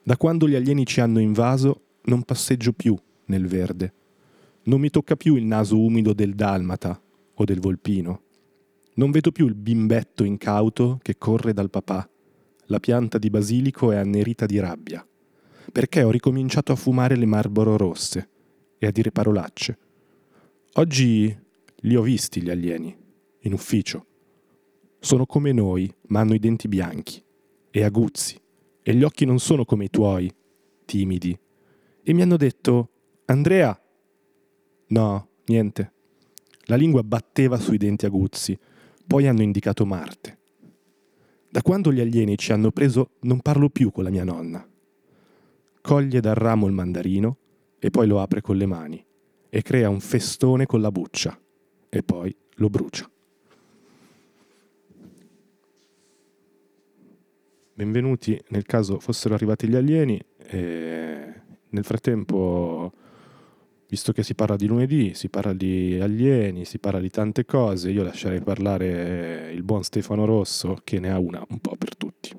S2: Da quando gli alieni ci hanno invaso, non passeggio più nel verde. Non mi tocca più il naso umido del dalmata o del volpino. Non vedo più il bimbetto incauto che corre dal papà. La pianta di basilico è annerita di rabbia, perché ho ricominciato a fumare le Marlboro rosse e a dire parolacce. Oggi li ho visti gli alieni, in ufficio. Sono come noi, ma hanno i denti bianchi e aguzzi, e gli occhi non sono come i tuoi, timidi. E mi hanno detto: Andrea! No, niente. La lingua batteva sui denti aguzzi, poi hanno indicato Marte. Da quando gli alieni ci hanno preso non parlo più con la mia nonna. Coglie dal ramo il mandarino e poi lo apre con le mani e crea un festone con la buccia e poi lo brucia. Benvenuti nel caso fossero arrivati gli alieni. Nel frattempo, visto che si parla di lunedì, si parla di alieni, si parla di tante cose, io lascerei parlare il buon Stefano Rosso, che ne ha una un po' per tutti.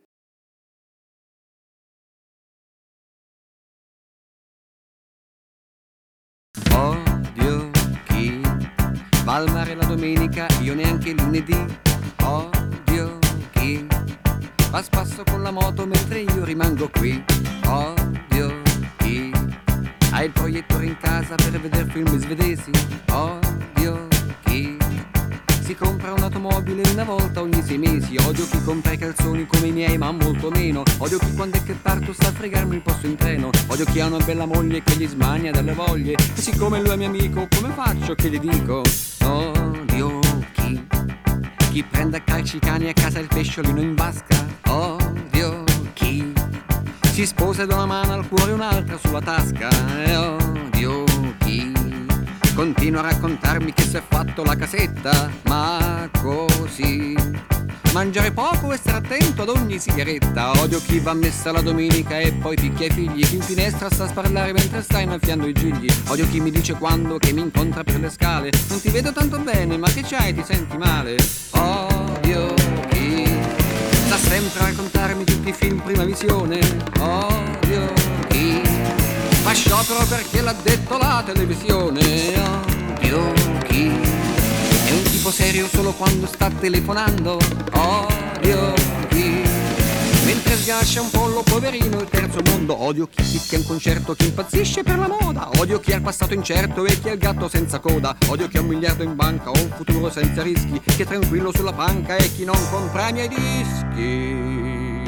S19: Odio chi va al mare la domenica, io neanche il lunedì. Odio chi va a spasso con la moto mentre io rimango qui. Odio chi ha il proiettore in casa per vedere film svedesi. Odio chi si compra un'automobile una volta ogni 6 mesi. Odio chi compra i calzoni come i miei ma molto meno. Odio chi quando è che parto sa fregarmi il posto in treno. Odio chi ha una bella moglie che gli smania dalle voglie. E siccome lui è mio amico, come faccio che gli dico? Odio chi prende a calci i cani a casa il pesciolino in vasca. Odio chi si sposa da una mano al cuore e un'altra sulla tasca. E odio chi continua a raccontarmi che si è fatto la casetta. Ma così mangiare poco e stare attento ad ogni sigaretta. Odio chi va a messa la domenica e poi picchia i figli. Chi in finestra sta a sparlare mentre sta innaffiando i gigli. Odio chi mi dice quando che mi incontra per le scale: non ti vedo tanto bene, ma che c'hai, ti senti male? Odio chi sta sempre a raccontarmi tutti i film prima visione. Odio chi fa sciopero perché l'ha detto la televisione. Odio chi è un tipo serio solo quando sta telefonando. Odio chi mentre sgascia un pollo poverino il terzo mondo. Odio chi fischia un concerto, chi impazzisce per la moda. Odio chi ha il passato incerto e chi ha il gatto senza coda. Odio chi ha 1 miliardo in banca o un futuro senza rischi, chi è tranquillo sulla panca e chi non compra i miei dischi.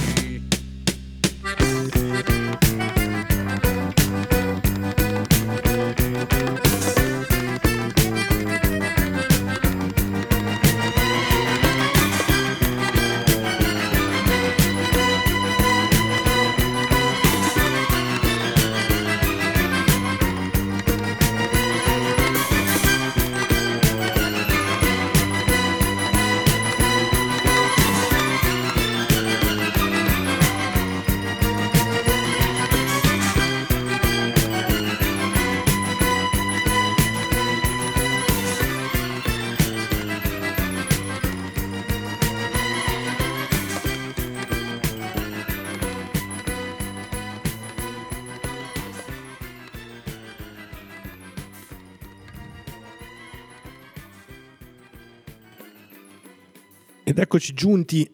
S2: Ed eccoci giunti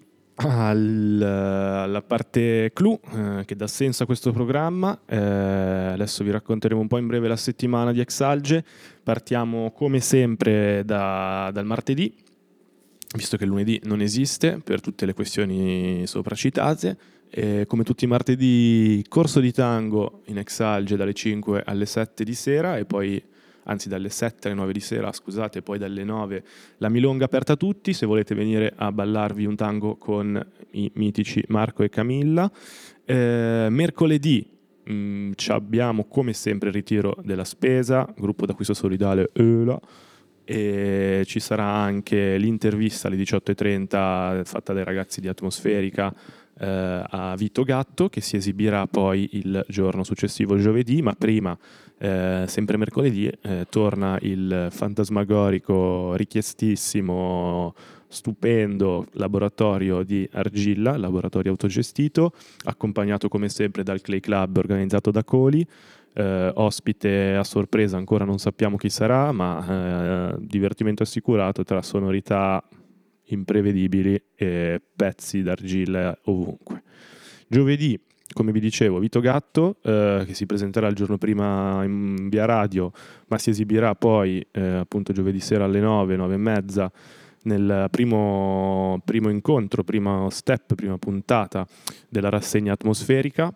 S2: alla parte clou che dà senso a questo programma. Adesso vi racconteremo un po' in breve la settimana di Exalge. Partiamo come sempre dal martedì, visto che il lunedì non esiste per tutte le questioni sopracitate. Come tutti i martedì, corso di tango in Exalge dalle 5 alle 7 di sera e poi dalle 7 alle 9 di sera, scusate, poi dalle 9 la milonga aperta a tutti, se volete venire a ballarvi un tango con i mitici Marco e Camilla. Mercoledì abbiamo come sempre il ritiro della spesa, gruppo d'acquisto solidale ELA, e ci sarà anche l'intervista alle 18:30 fatta dai ragazzi di Atmosferica a Vito Gatto, che si esibirà poi il giorno successivo, giovedì, ma prima sempre mercoledì torna il fantasmagorico richiestissimo stupendo laboratorio di argilla, laboratorio autogestito, accompagnato come sempre dal Clay Club organizzato da Coli. Ospite a sorpresa, ancora non sappiamo chi sarà, ma divertimento assicurato tra sonorità imprevedibili e pezzi d'argilla ovunque. Giovedì, come vi dicevo, Vito Gatto, che si presenterà il giorno prima in via radio, ma si esibirà poi appunto giovedì sera alle 9:30 nel primo incontro, primo step, prima puntata della rassegna atmosferica.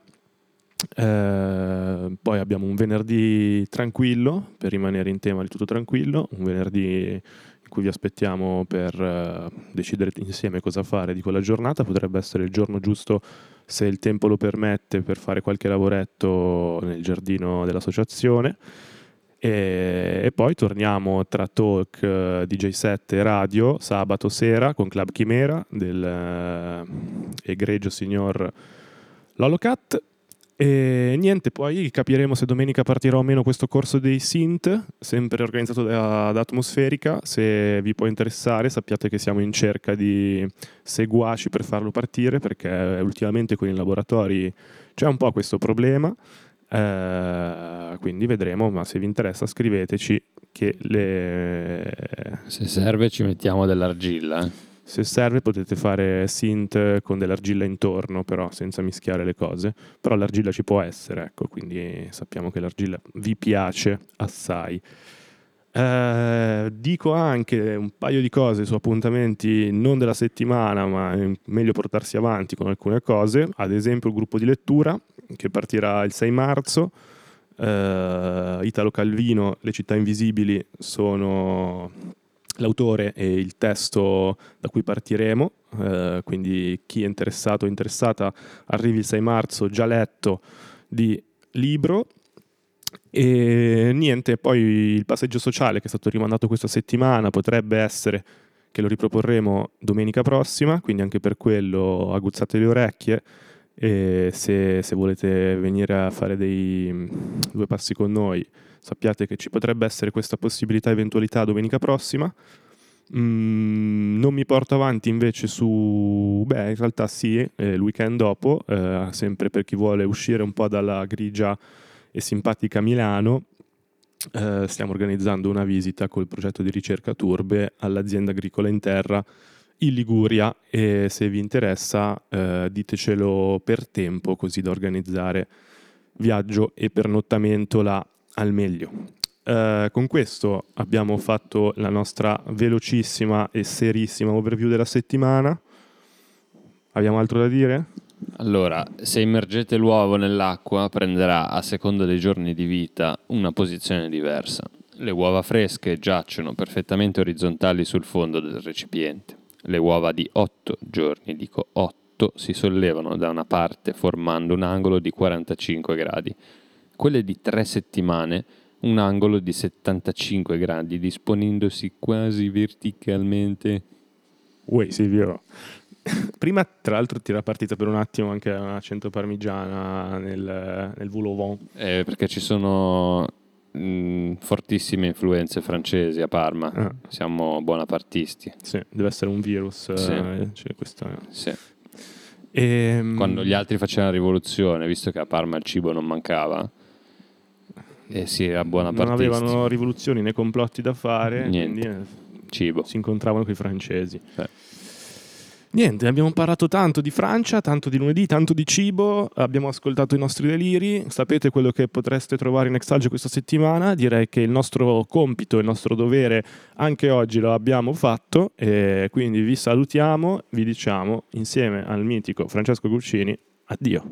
S2: Poi abbiamo un venerdì tranquillo, per rimanere in tema di tutto tranquillo, un venerdì in cui vi aspettiamo per decidere insieme cosa fare di quella giornata. Potrebbe essere il giorno giusto, se il tempo lo permette, per fare qualche lavoretto nel giardino dell'associazione. E poi torniamo tra talk, DJ set e radio sabato sera con Club Chimera del egregio signor Lolo Cat. E niente, poi capiremo se domenica partirà o meno questo corso dei synth, sempre organizzato da Atmosferica. Se vi può interessare, sappiate che siamo in cerca di seguaci per farlo partire, perché ultimamente con i laboratori c'è un po' questo problema. Quindi vedremo, ma se vi interessa scriveteci che
S3: se serve ci mettiamo dell'argilla.
S2: Se serve potete fare synth con dell'argilla intorno, però senza mischiare le cose. Però l'argilla ci può essere, ecco, quindi sappiamo che l'argilla vi piace assai. Dico anche un paio di cose su appuntamenti non della settimana, ma è meglio portarsi avanti con alcune cose. Ad esempio il gruppo di lettura che partirà il 6 marzo. Italo Calvino, Le città invisibili sono l'autore e il testo da cui partiremo, quindi chi è interessato o interessata arrivi il 6 marzo già letto di libro. E niente, poi il passeggio sociale che è stato rimandato questa settimana potrebbe essere che lo riproporremo domenica prossima, quindi anche per quello aguzzate le orecchie, e se volete venire a fare due passi con noi sappiate che ci potrebbe essere questa possibilità, eventualità domenica prossima. Non mi porto avanti invece in realtà sì, il weekend dopo, sempre per chi vuole uscire un po' dalla grigia e simpatica Milano, stiamo organizzando una visita col progetto di ricerca Turbe all'azienda agricola in terra in Liguria, e se vi interessa ditecelo per tempo, così da organizzare viaggio e pernottamento là al meglio. Con questo abbiamo fatto la nostra velocissima e serissima overview della settimana. Abbiamo altro da dire?
S3: Allora, se immergete l'uovo nell'acqua prenderà, a seconda dei giorni di vita, una posizione diversa. Le uova fresche giacciono perfettamente orizzontali sul fondo del recipiente. Le uova di 8 giorni, dico 8, si sollevano da una parte formando un angolo di 45 gradi. Quelle di 3 settimane, un angolo di 75 gradi, disponendosi quasi verticalmente.
S2: Uè, Silvio. Prima, tra l'altro, ti era partita per un attimo anche una accento parmigiana nel Voulevant.
S3: Perché ci sono fortissime influenze francesi a Parma. Siamo bonapartisti.
S2: Sì, deve essere un virus.
S3: Sì.
S2: Sì.
S3: Quando gli altri facevano la rivoluzione, visto che a Parma il cibo non mancava, sì, era bonapartisti.
S2: Non avevano rivoluzioni né complotti da fare.
S3: Niente.
S2: Quindi
S3: cibo.
S2: Si incontravano con i francesi. Niente, abbiamo parlato tanto di Francia, tanto di lunedì, tanto di cibo, abbiamo ascoltato i nostri deliri, sapete quello che potreste trovare in Exalge questa settimana. Direi che il nostro compito, il nostro dovere anche oggi lo abbiamo fatto, e quindi vi salutiamo, vi diciamo insieme al mitico Francesco Guccini addio.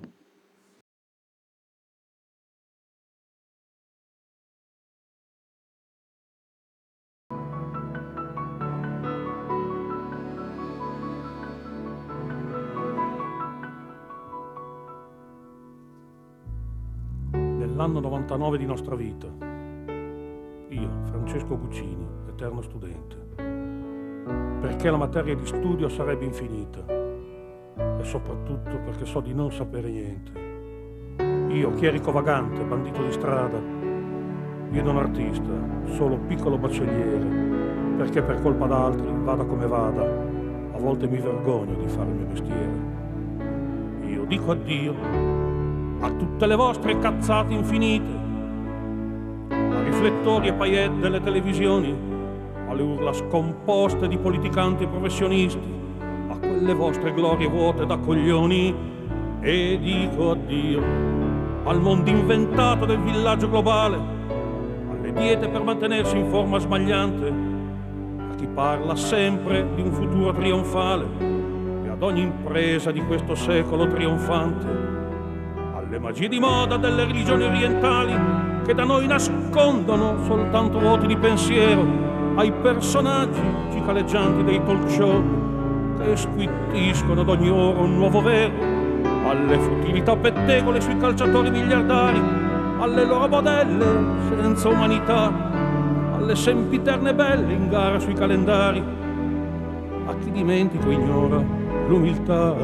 S20: L'anno 99 di nostra vita. Io, Francesco Guccini, eterno studente. Perché la materia di studio sarebbe infinita. E soprattutto perché so di non sapere niente. Io, chierico vagante, bandito di strada. Io non artista, solo piccolo baccelliere. Perché per colpa d'altri, vada come vada, A volte mi vergogno di fare il mio mestiere. Io dico addio a tutte le vostre cazzate infinite, a riflettori e paillette delle televisioni, alle urla scomposte di politicanti professionisti, a quelle vostre glorie vuote da coglioni, e dico addio al mondo inventato del villaggio globale, alle diete per mantenersi in forma smagliante, a chi parla sempre di un futuro trionfale e ad ogni impresa di questo secolo trionfante, alle magie di moda delle religioni orientali che da noi nascondono soltanto vuoti di pensiero, ai personaggi cicaleggianti dei talk show che squittiscono ad ogni ora un nuovo vero, alle futilità pettegole sui calciatori miliardari, alle loro modelle senza umanità, alle sempiterne belle in gara sui calendari, a chi dimentico ignora l'umiltà.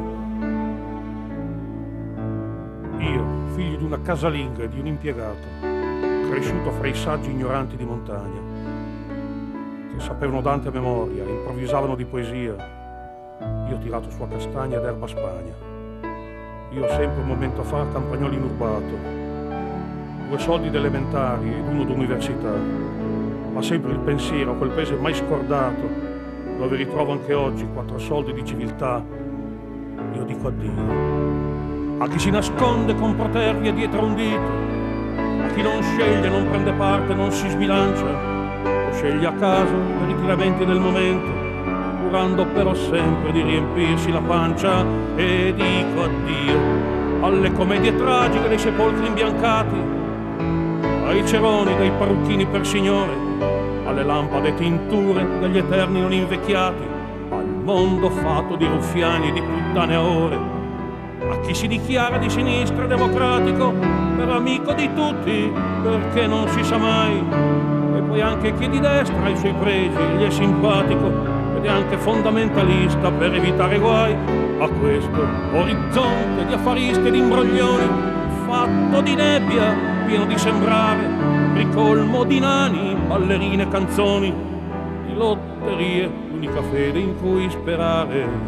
S20: Io, figlio di una casalinga e di un impiegato, cresciuto fra i saggi ignoranti di montagna, che sapevano Dante a memoria, improvvisavano di poesia, io ho tirato su a castagna ed erba Spagna. Io sempre un momento fa campagnolo inurbato, 2 soldi d'elementari ed 1 d'università, ma sempre il pensiero a quel paese mai scordato, dove ritrovo anche oggi 4 soldi di civiltà. Io dico addio a chi si nasconde con protervia dietro un dito, a chi non sceglie, non prende parte, non si sbilancia, o sceglie a caso i ritiramenti del momento, curando però sempre di riempirsi la pancia, e dico addio alle commedie tragiche dei sepolcri imbiancati, ai ceroni dei parrucchini per signore, alle lampade e tinture degli eterni non invecchiati, al mondo fatto di ruffiani e di puttane a ore, a chi si dichiara di sinistra democratico per amico di tutti perché non si sa mai, e poi anche chi di destra ha i suoi pregi, gli è simpatico ed è anche fondamentalista per evitare guai, a questo orizzonte di affaristi e di imbroglioni fatto di nebbia, pieno di sembrare, ricolmo di nani, ballerine, canzoni, di lotterie, l'unica fede in cui sperare.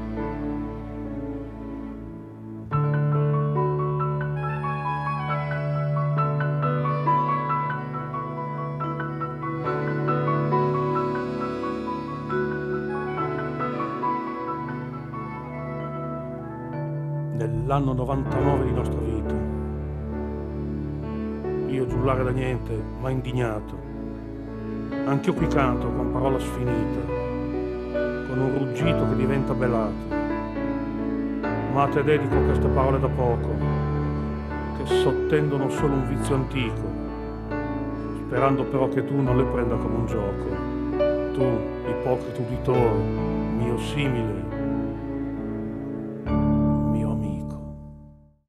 S20: Nell'anno 99 di nostra vita, io giullare da niente, ma indignato, anch'io qui canto con parola sfinita, con un ruggito che diventa belato, ma a te dedico queste parole da poco, che sottendono solo un vizio antico, sperando però che tu non le prenda come un gioco, tu, ipocrita uditore, mio simile,